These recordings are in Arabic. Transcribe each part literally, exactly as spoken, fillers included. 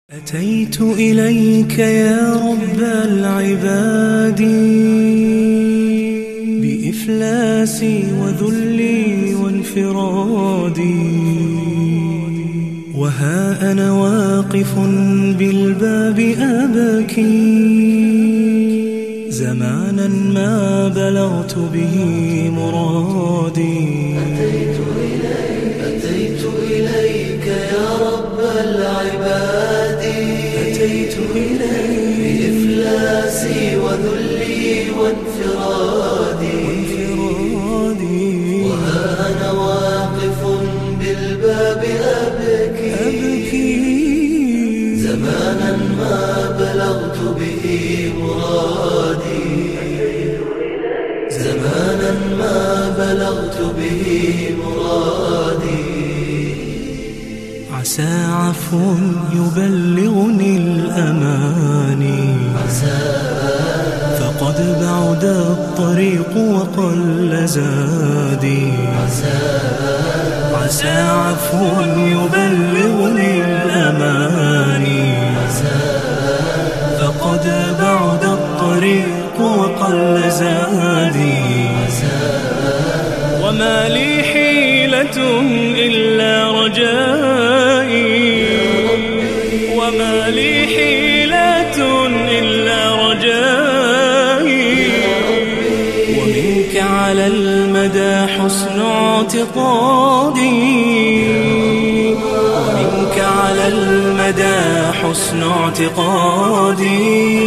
أتيت إليك يا رب العباد بإفلاسي وذلي وانفرادي، وها أنا واقف بالباب أبكي زمانا ما بلغت به مرادي. أتيت إليك, أتيت إليك يا رب العباد، أتيت إليك بإفلاسي وذلي وانفرادي, وانفرادي وها أنا واقف بالباب أبكي, أبكي زمانا ما بلغت به مرادي, زمانا ما بلغت به مرادي. عسى عفو يبلغني الأماني، فقد بعد الطريق وقل زادي. عسى عفو يبلغني الأماني، فقد بعد الطريق وقل زادي. وما لي حيلة إلا رجائي، وما لي حيلة إلا رجائي. ومنك على المدى حسن اعتقادي، ومنك على المدى حسن اعتقادي.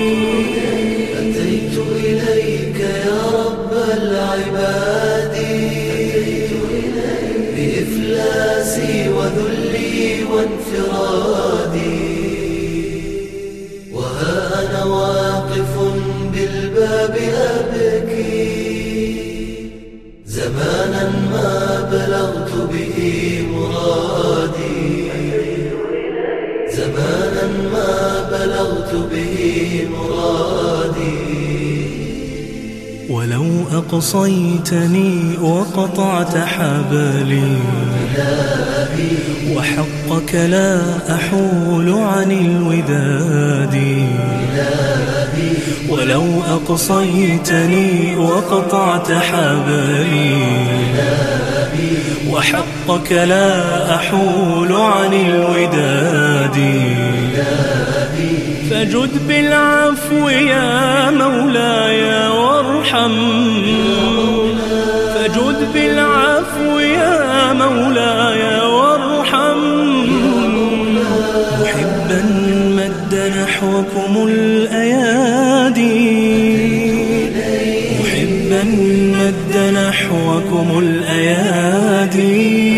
أتيت إليك يا رب العباد بإفلاسي وذلي وانفرادي، وها أنا واقف بالباب أبكي زمانا ما بلغت به مرادي، زمانا ما بلغت به مرادي. ولو أقصيتني وقطعت حبلي، وحقك لا أحول عن الوداد. ولو أقصيتني وقطعت حبلي، وحقك لا أحول عن الوداد. فجد بالعفو يا مولاي وارحم، فجد بالعفو يا مولاي وارحم. محبا مد نحوكم الأيادي، محبا مد نحوكم الأيادي.